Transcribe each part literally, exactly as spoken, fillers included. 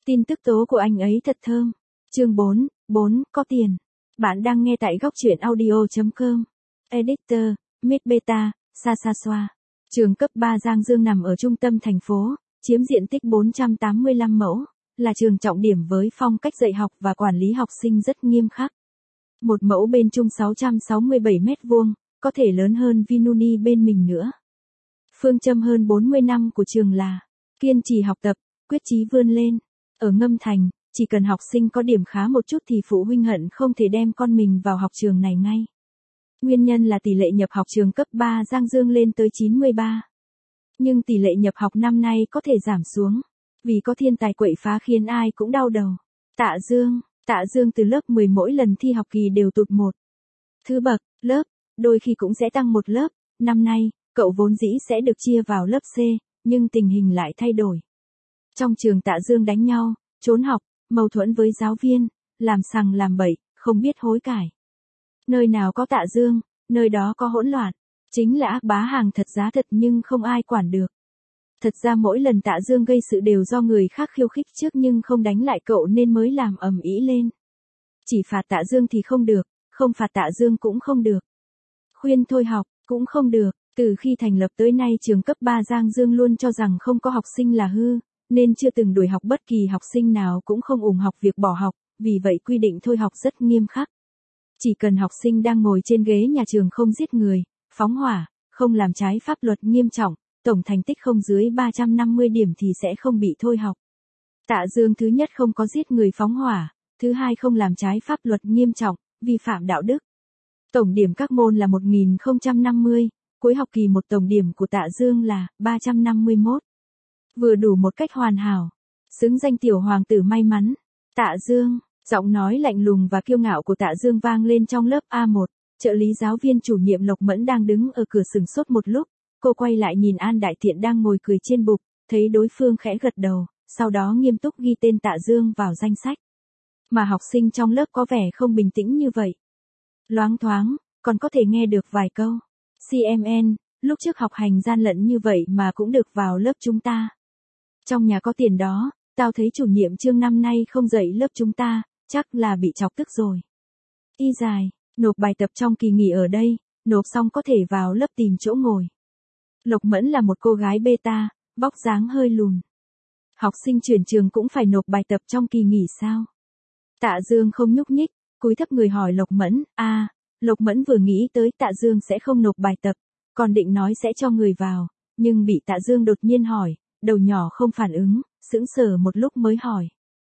Tin tức tố của anh ấy thật thơm. Chương bốn, bốn, có tiền. Bạn đang nghe tại góc truyện audio chấm com. Editor, Mid Beta, Sa Sa Xoa. Trường cấp ba Giang Dương nằm ở trung tâm thành phố, chiếm diện tích bốn trăm tám mươi lăm mẫu, là trường trọng điểm với phong cách dạy học và quản lý học sinh rất nghiêm khắc. Một mẫu bên Trung sáu trăm sáu mươi bảy mét vuông, có thể lớn hơn Vinuni bên mình nữa. Phương châm hơn bốn mươi năm của trường là kiên trì học tập, quyết chí vươn lên. Ở Ngâm Thành, chỉ cần học sinh có điểm khá một chút thì phụ huynh hận không thể đem con mình vào học trường này ngay. Nguyên nhân là tỷ lệ nhập học trường cấp ba Giang Dương lên tới chín mươi ba. Nhưng tỷ lệ nhập học năm nay có thể giảm xuống, vì có thiên tài quậy phá khiến ai cũng đau đầu. Tạ Dương, Tạ Dương từ lớp mười mỗi lần thi học kỳ đều tụt một thứ bậc, lớp, đôi khi cũng sẽ tăng một lớp. Năm nay, cậu vốn dĩ sẽ được chia vào lớp C, nhưng tình hình lại thay đổi. Trong trường Tạ Dương đánh nhau, trốn học, mâu thuẫn với giáo viên, làm sằng làm bậy, không biết hối cải. Nơi nào có Tạ Dương, nơi đó có hỗn loạn. Chính là bá hàng thật giá thật nhưng không ai quản được. Thật ra mỗi lần Tạ Dương gây sự đều do người khác khiêu khích trước nhưng không đánh lại cậu nên mới làm ầm ĩ lên. Chỉ phạt Tạ Dương thì không được, không phạt Tạ Dương cũng không được. Khuyên thôi học, cũng không được. Từ khi thành lập tới nay trường cấp ba Giang Dương luôn cho rằng không có học sinh là hư, nên chưa từng đuổi học bất kỳ học sinh nào, cũng không ủng học việc bỏ học, vì vậy quy định thôi học rất nghiêm khắc. Chỉ cần học sinh đang ngồi trên ghế nhà trường không giết người, phóng hỏa, không làm trái pháp luật nghiêm trọng, tổng thành tích không dưới ba trăm năm mươi điểm thì sẽ không bị thôi học. Tạ Dương thứ nhất không có giết người phóng hỏa, thứ hai không làm trái pháp luật nghiêm trọng, vi phạm đạo đức. Tổng điểm các môn là một nghìn không trăm năm mươi, cuối học kỳ một tổng điểm của Tạ Dương là ba trăm năm mươi mốt. Vừa đủ một cách hoàn hảo, xứng danh tiểu hoàng tử may mắn. Tạ Dương, giọng nói lạnh lùng và kiêu ngạo của Tạ Dương vang lên trong lớp A một, trợ lý giáo viên chủ nhiệm Lộc Mẫn đang đứng ở cửa sừng sốt một lúc, cô quay lại nhìn An Đại Thiện đang ngồi cười trên bục, thấy đối phương khẽ gật đầu, sau đó nghiêm túc ghi tên Tạ Dương vào danh sách. Mà học sinh trong lớp có vẻ không bình tĩnh như vậy. Loáng thoáng, còn có thể nghe được vài câu. xê em en, lúc trước học hành gian lận như vậy mà cũng được vào lớp chúng ta. Trong nhà có tiền đó, tao thấy chủ nhiệm Trương năm nay không dạy lớp chúng ta, chắc là bị chọc tức rồi. Y dài, nộp bài tập trong kỳ nghỉ ở đây, nộp xong có thể vào lớp tìm chỗ ngồi. Lộc Mẫn là một cô gái beta, vóc dáng hơi lùn. Học sinh chuyển trường cũng phải nộp bài tập trong kỳ nghỉ sao? Tạ Dương không nhúc nhích, cúi thấp người hỏi Lộc Mẫn, à, Lộc Mẫn vừa nghĩ tới Tạ Dương sẽ không nộp bài tập, còn định nói sẽ cho người vào, nhưng bị Tạ Dương đột nhiên hỏi, đầu nhỏ không phản ứng, sững sờ một lúc mới hỏi.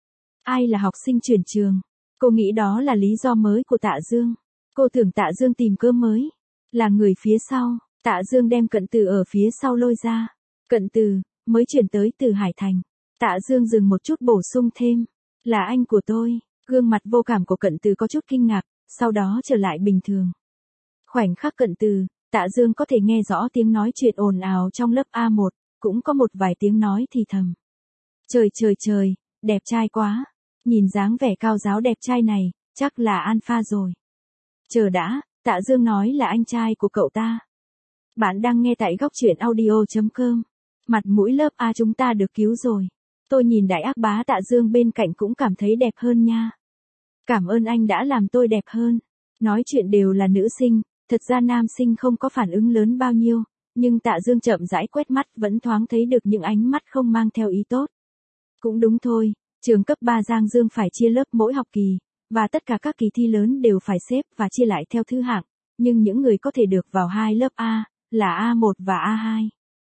Ai là học sinh chuyển trường? Cô nghĩ đó là lý do mới của Tạ Dương. Cô tưởng Tạ Dương tìm cớ mới. Là người phía sau, Tạ Dương đem Cận Từ ở phía sau lôi ra. Cận Từ, mới chuyển tới từ Hải Thành. Tạ Dương dừng một chút bổ sung thêm. Là anh của tôi. Gương mặt vô cảm của Cận Từ có chút kinh ngạc, sau đó trở lại bình thường. Khoảnh khắc Cận Từ, Tạ Dương có thể nghe rõ tiếng nói chuyện ồn ào trong lớp A một, cũng có một vài tiếng nói thì thầm. Trời trời trời, đẹp trai quá. Nhìn dáng vẻ cao giáo đẹp trai này, chắc là alpha rồi. Chờ đã, Tạ Dương nói là anh trai của cậu ta. Bạn đang nghe tại góc truyện audio chấm com. Mặt mũi lớp A chúng ta được cứu rồi. Tôi nhìn đại ác bá Tạ Dương bên cạnh cũng cảm thấy đẹp hơn nha. Cảm ơn anh đã làm tôi đẹp hơn. Nói chuyện đều là nữ sinh, thật ra nam sinh không có phản ứng lớn bao nhiêu, nhưng Tạ Dương chậm rãi quét mắt vẫn thoáng thấy được những ánh mắt không mang theo ý tốt. Cũng đúng thôi, trường cấp ba Giang Dương phải chia lớp mỗi học kỳ, và tất cả các kỳ thi lớn đều phải xếp và chia lại theo thứ hạng, nhưng những người có thể được vào hai lớp A, là A một và A hai.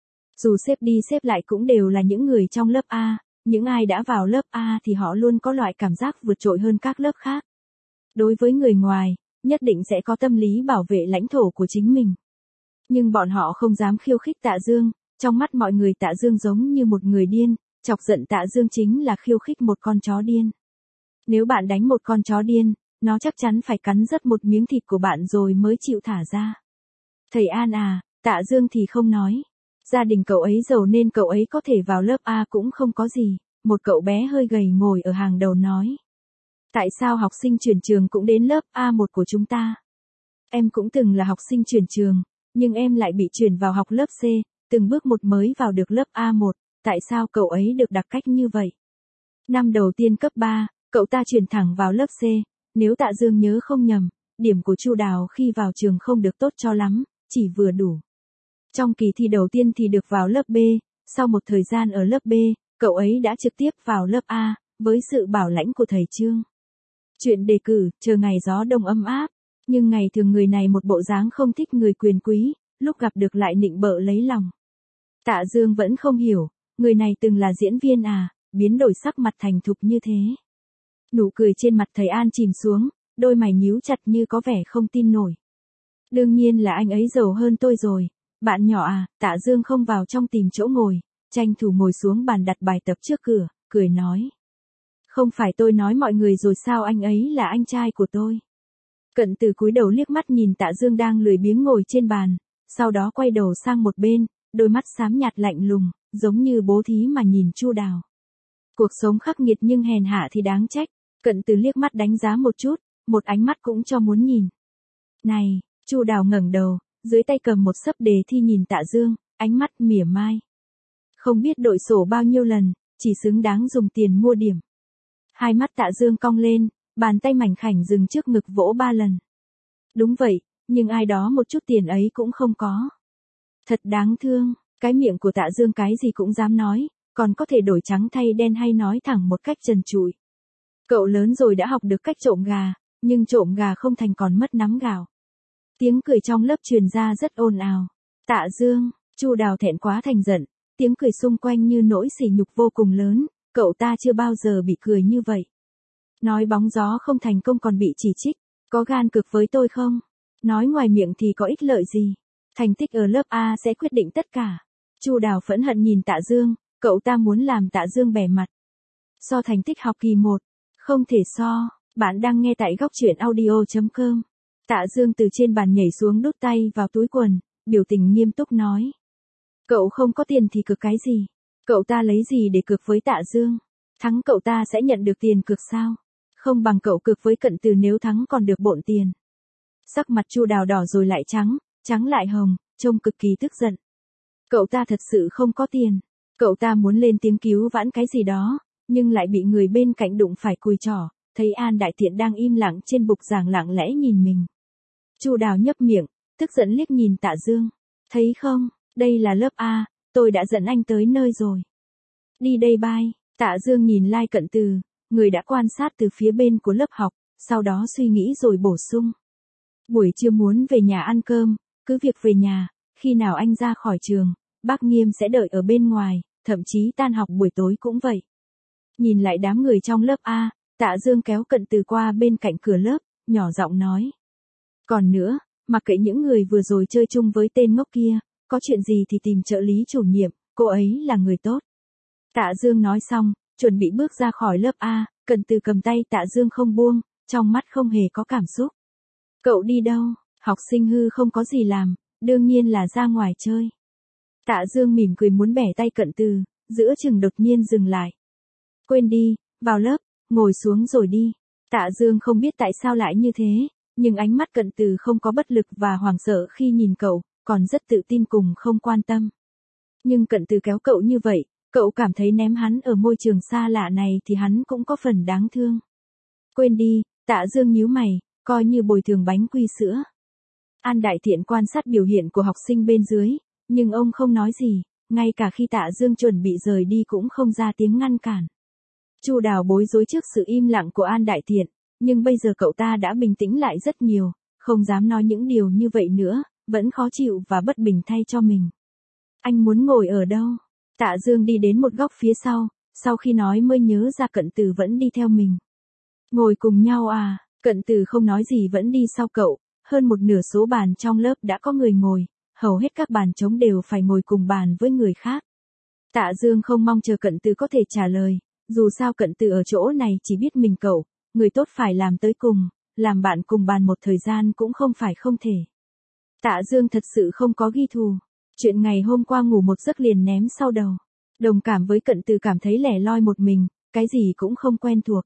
Dù xếp đi xếp lại cũng đều là những người trong lớp A, những ai đã vào lớp A thì họ luôn có loại cảm giác vượt trội hơn các lớp khác. Đối với người ngoài, nhất định sẽ có tâm lý bảo vệ lãnh thổ của chính mình. Nhưng bọn họ không dám khiêu khích Tạ Dương, trong mắt mọi người Tạ Dương giống như một người điên, chọc giận Tạ Dương chính là khiêu khích một con chó điên. Nếu bạn đánh một con chó điên, nó chắc chắn phải cắn rớt một miếng thịt của bạn rồi mới chịu thả ra. Thầy An à, Tạ Dương thì không nói. Gia đình cậu ấy giàu nên cậu ấy có thể vào lớp A cũng không có gì, một cậu bé hơi gầy ngồi ở hàng đầu nói. Tại sao học sinh chuyển trường cũng đến lớp A một của chúng ta? Em cũng từng là học sinh chuyển trường, nhưng em lại bị chuyển vào học lớp C, từng bước một mới vào được lớp A một, tại sao cậu ấy được đặc cách như vậy? Năm đầu tiên cấp ba, cậu ta chuyển thẳng vào lớp C, nếu Tạ Dương nhớ không nhầm, điểm của Chu Đào khi vào trường không được tốt cho lắm, chỉ vừa đủ. Trong kỳ thi đầu tiên thì được vào lớp B, sau một thời gian ở lớp B, cậu ấy đã trực tiếp vào lớp A, với sự bảo lãnh của thầy Trương. Chuyện đề cử, chờ ngày gió đông ấm áp, nhưng ngày thường người này một bộ dáng không thích người quyền quý, lúc gặp được lại nịnh bợ lấy lòng. Tạ Dương vẫn không hiểu, người này từng là diễn viên à, biến đổi sắc mặt thành thục như thế. Nụ cười trên mặt thầy An chìm xuống, đôi mày nhíu chặt như có vẻ không tin nổi. Đương nhiên là anh ấy giàu hơn tôi rồi, bạn nhỏ à. Tạ Dương không vào trong tìm chỗ ngồi, tranh thủ ngồi xuống bàn đặt bài tập trước cửa, cười nói. Không phải tôi nói mọi người rồi sao, anh ấy là anh trai của tôi. Cận Từ cúi đầu liếc mắt nhìn Tạ Dương đang lười biếng ngồi trên bàn, sau đó quay đầu sang một bên, đôi mắt xám nhạt lạnh lùng, giống như bố thí mà nhìn Chu Đào. Cuộc sống khắc nghiệt nhưng hèn hạ thì đáng trách. Cận Từ liếc mắt đánh giá một chút, một ánh mắt cũng cho muốn nhìn. Này, Chu Đào ngẩng đầu, dưới tay cầm một xấp đề thi nhìn Tạ Dương, ánh mắt mỉa mai. Không biết đội sổ bao nhiêu lần, chỉ xứng đáng dùng tiền mua điểm. Hai mắt Tạ Dương cong lên, bàn tay mảnh khảnh dừng trước ngực vỗ ba lần. Đúng vậy, nhưng ai đó một chút tiền ấy cũng không có. Thật đáng thương, cái miệng của Tạ Dương cái gì cũng dám nói, còn có thể đổi trắng thay đen hay nói thẳng một cách trần trụi. Cậu lớn rồi đã học được cách trộm gà, nhưng trộm gà không thành còn mất nắm gạo. Tiếng cười trong lớp truyền ra rất ồn ào. Tạ Dương, Chu Đào thẹn quá thành giận, tiếng cười xung quanh như nỗi sỉ nhục vô cùng lớn, cậu ta chưa bao giờ bị cười như vậy. Nói bóng gió không thành công còn bị chỉ trích, có gan cực với tôi không? Nói ngoài miệng thì có ích lợi gì? Thành tích ở lớp A sẽ quyết định tất cả. Chu Đào phẫn hận nhìn Tạ Dương, cậu ta muốn làm Tạ Dương bẻ mặt. So thành tích học kỳ một, không thể so. Bạn đang nghe tại góc truyện audio chấm com. Tạ Dương từ trên bàn nhảy xuống đút tay vào túi quần, biểu tình nghiêm túc nói. Cậu không có tiền thì cược cái gì? Cậu ta lấy gì để cược với Tạ Dương? Thắng cậu ta sẽ nhận được tiền cược sao? Không bằng cậu cược với Cận Từ, nếu thắng còn được bộn tiền. Sắc mặt Chu Đào đỏ rồi lại trắng, trắng lại hồng, trông cực kỳ tức giận. Cậu ta thật sự không có tiền. Cậu ta muốn lên tiếng cứu vãn cái gì đó, nhưng lại bị người bên cạnh đụng phải cùi trỏ, thấy An Đại Thiện đang im lặng trên bục giảng lặng lẽ nhìn mình. Chu Đào nhấp miệng, tức giận liếc nhìn Tạ Dương. Thấy không, đây là lớp A, tôi đã dẫn anh tới nơi rồi. Đi đây bye. Tạ Dương nhìn Lai Cận Từ, người đã quan sát từ phía bên của lớp học, sau đó suy nghĩ rồi bổ sung. Buổi trưa muốn về nhà ăn cơm, cứ việc về nhà, khi nào anh ra khỏi trường, bác Nghiêm sẽ đợi ở bên ngoài, thậm chí tan học buổi tối cũng vậy. Nhìn lại đám người trong lớp A, Tạ Dương kéo Cận Từ qua bên cạnh cửa lớp, nhỏ giọng nói. Còn nữa, mặc kệ những người vừa rồi chơi chung với tên ngốc kia, có chuyện gì thì tìm trợ lý chủ nhiệm, cô ấy là người tốt. Tạ Dương nói xong, chuẩn bị bước ra khỏi lớp A, Cận Từ cầm tay Tạ Dương không buông, trong mắt không hề có cảm xúc. Cậu đi đâu? Học sinh hư không có gì làm, đương nhiên là ra ngoài chơi. Tạ Dương mỉm cười muốn bẻ tay Cận Từ, giữa chừng đột nhiên dừng lại. Quên đi, vào lớp, ngồi xuống rồi đi. Tạ Dương không biết tại sao lại như thế, nhưng ánh mắt Cận Từ không có bất lực và hoảng sợ khi nhìn cậu, còn rất tự tin cùng không quan tâm. Nhưng Cận Từ kéo cậu như vậy, cậu cảm thấy ném hắn ở môi trường xa lạ này thì hắn cũng có phần đáng thương. Quên đi, Tạ Dương nhíu mày, coi như bồi thường bánh quy sữa. An Đại Thiện quan sát biểu hiện của học sinh bên dưới, nhưng ông không nói gì, ngay cả khi Tạ Dương chuẩn bị rời đi cũng không ra tiếng ngăn cản. Chu Đào bối rối trước sự im lặng của An Đại Thiện, nhưng bây giờ cậu ta đã bình tĩnh lại rất nhiều, không dám nói những điều như vậy nữa, vẫn khó chịu và bất bình thay cho mình. Anh muốn ngồi ở đâu? Tạ Dương đi đến một góc phía sau, sau khi nói mới nhớ ra Cận Từ vẫn đi theo mình. Ngồi cùng nhau à? Cận Từ không nói gì vẫn đi sau cậu, hơn một nửa số bàn trong lớp đã có người ngồi, hầu hết các bàn trống đều phải ngồi cùng bàn với người khác. Tạ Dương không mong chờ Cận Từ có thể trả lời, dù sao Cận Từ ở chỗ này chỉ biết mình cậu, người tốt phải làm tới cùng, làm bạn cùng bàn một thời gian cũng không phải không thể. Tạ Dương thật sự không có ghi thù. Chuyện ngày hôm qua ngủ một giấc liền ném sau đầu. Đồng cảm với Cận Từ cảm thấy lẻ loi một mình, cái gì cũng không quen thuộc.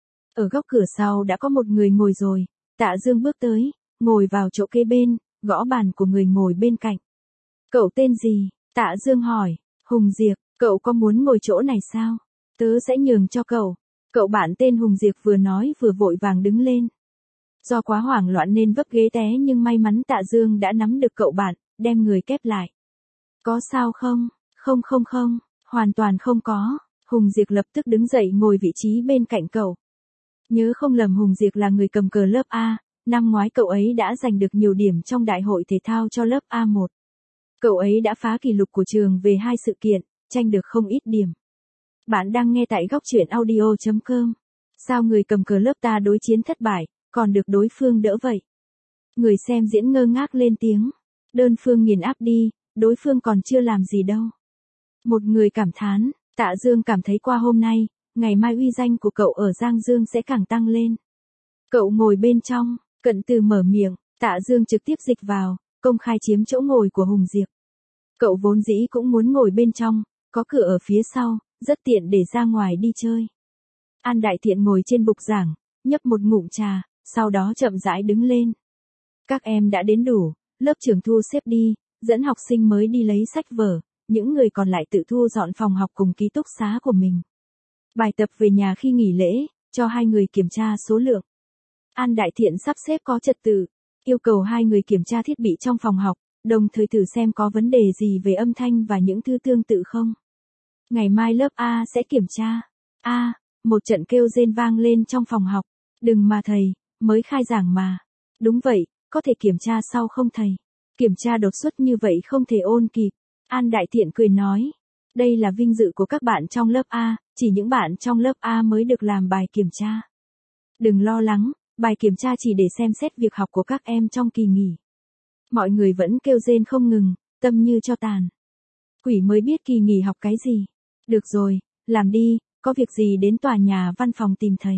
Ở góc cửa sau đã có một người ngồi rồi, Tạ Dương bước tới, ngồi vào chỗ kế bên, gõ bàn của người ngồi bên cạnh. Cậu tên gì? Tạ Dương hỏi. Hùng Diệp, cậu có muốn ngồi chỗ này sao? Tớ sẽ nhường cho cậu. Cậu bạn tên Hùng Diệp vừa nói vừa vội vàng đứng lên. Do quá hoảng loạn nên vấp ghế té nhưng may mắn Tạ Dương đã nắm được cậu bạn, đem người kép lại. Có sao không? Không không không, hoàn toàn không có. Hùng Diệp lập tức đứng dậy ngồi vị trí bên cạnh cậu. Nhớ không lầm Hùng Diệp là người cầm cờ lớp A, năm ngoái cậu ấy đã giành được nhiều điểm trong đại hội thể thao cho lớp A một. Cậu ấy đã phá kỷ lục của trường về hai sự kiện, tranh được không ít điểm. Bạn đang nghe tại góc truyện audio chấm com. Sao người cầm cờ lớp ta đối chiến thất bại, còn được đối phương đỡ vậy? Người xem diễn ngơ ngác lên tiếng. Đơn phương nghiền áp đi, đối phương còn chưa làm gì đâu. Một người cảm thán, Tạ Dương cảm thấy qua hôm nay, ngày mai uy danh của cậu ở Giang Dương sẽ càng tăng lên. Cậu ngồi bên trong, Cận Từ mở miệng, Tạ Dương trực tiếp dịch vào, công khai chiếm chỗ ngồi của Hùng Diệp. Cậu vốn dĩ cũng muốn ngồi bên trong, có cửa ở phía sau, rất tiện để ra ngoài đi chơi. An Đại Thiện ngồi trên bục giảng, nhấp một ngụm trà, sau đó chậm rãi đứng lên. Các em đã đến đủ, lớp trưởng thu xếp đi, dẫn học sinh mới đi lấy sách vở, những người còn lại tự thu dọn phòng học cùng ký túc xá của mình. Bài tập về nhà khi nghỉ lễ, cho hai người kiểm tra số lượng. An Đại Thiện sắp xếp có trật tự, yêu cầu hai người kiểm tra thiết bị trong phòng học, đồng thời thử xem có vấn đề gì về âm thanh và những thứ tương tự không. Ngày mai lớp A sẽ kiểm tra. A, một trận kêu rên vang lên trong phòng học. Đừng mà thầy, mới khai giảng mà. Đúng vậy, có thể kiểm tra sau không thầy? Kiểm tra đột xuất như vậy không thể ôn kịp. An Đại Thiện cười nói. Đây là vinh dự của các bạn trong lớp A, chỉ những bạn trong lớp A mới được làm bài kiểm tra. Đừng lo lắng, bài kiểm tra chỉ để xem xét việc học của các em trong kỳ nghỉ. Mọi người vẫn kêu rên không ngừng, tâm như cho tàn. Quỷ mới biết kỳ nghỉ học cái gì. Được rồi, làm đi, có việc gì đến tòa nhà văn phòng tìm thầy.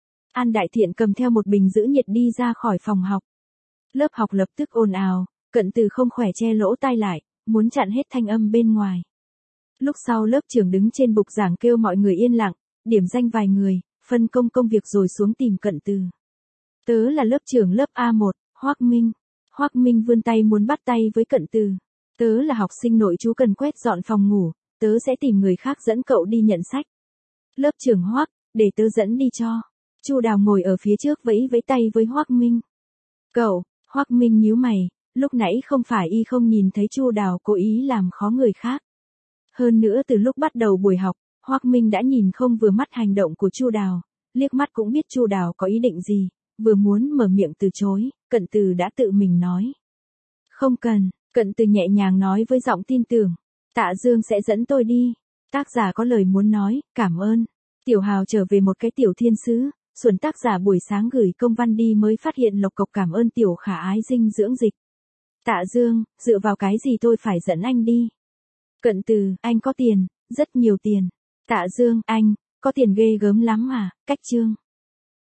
An Đại Thiện cầm theo một bình giữ nhiệt đi ra khỏi phòng học. Lớp học lập tức ồn ào, Cận Từ không khỏe che lỗ tai lại, muốn chặn hết thanh âm bên ngoài. Lúc sau lớp trưởng đứng trên bục giảng kêu mọi người yên lặng, điểm danh vài người, phân công công việc rồi xuống tìm Cận Từ. Tớ là lớp trưởng lớp A một, Hoắc Minh. Hoắc Minh vươn tay muốn bắt tay với Cận Từ. Tớ là học sinh nội trú cần quét dọn phòng ngủ, tớ sẽ tìm người khác dẫn cậu đi nhận sách. Lớp trưởng Hoắc, để tớ dẫn đi cho. Chu Đào ngồi ở phía trước vẫy vẫy tay với Hoắc Minh. Cậu, Hoắc Minh nhíu mày, lúc nãy không phải y không nhìn thấy Chu Đào cố ý làm khó người khác. Hơn nữa từ lúc bắt đầu buổi học, Hoắc Minh đã nhìn không vừa mắt hành động của Chu Đào, liếc mắt cũng biết Chu Đào có ý định gì, vừa muốn mở miệng từ chối, Cận Từ đã tự mình nói. Không cần, Cận Từ nhẹ nhàng nói với giọng tin tưởng. Tạ Dương sẽ dẫn tôi đi. Tác giả có lời muốn nói, cảm ơn. Tiểu Hào trở về một cái tiểu thiên sứ, xuẩn tác giả buổi sáng gửi công văn đi mới phát hiện lộc cộc cảm ơn tiểu khả ái dinh dưỡng dịch. Tạ Dương, dựa vào cái gì tôi phải dẫn anh đi? Cận Từ, anh có tiền, rất nhiều tiền. Tạ Dương, anh, có tiền ghê gớm lắm à, cách chương.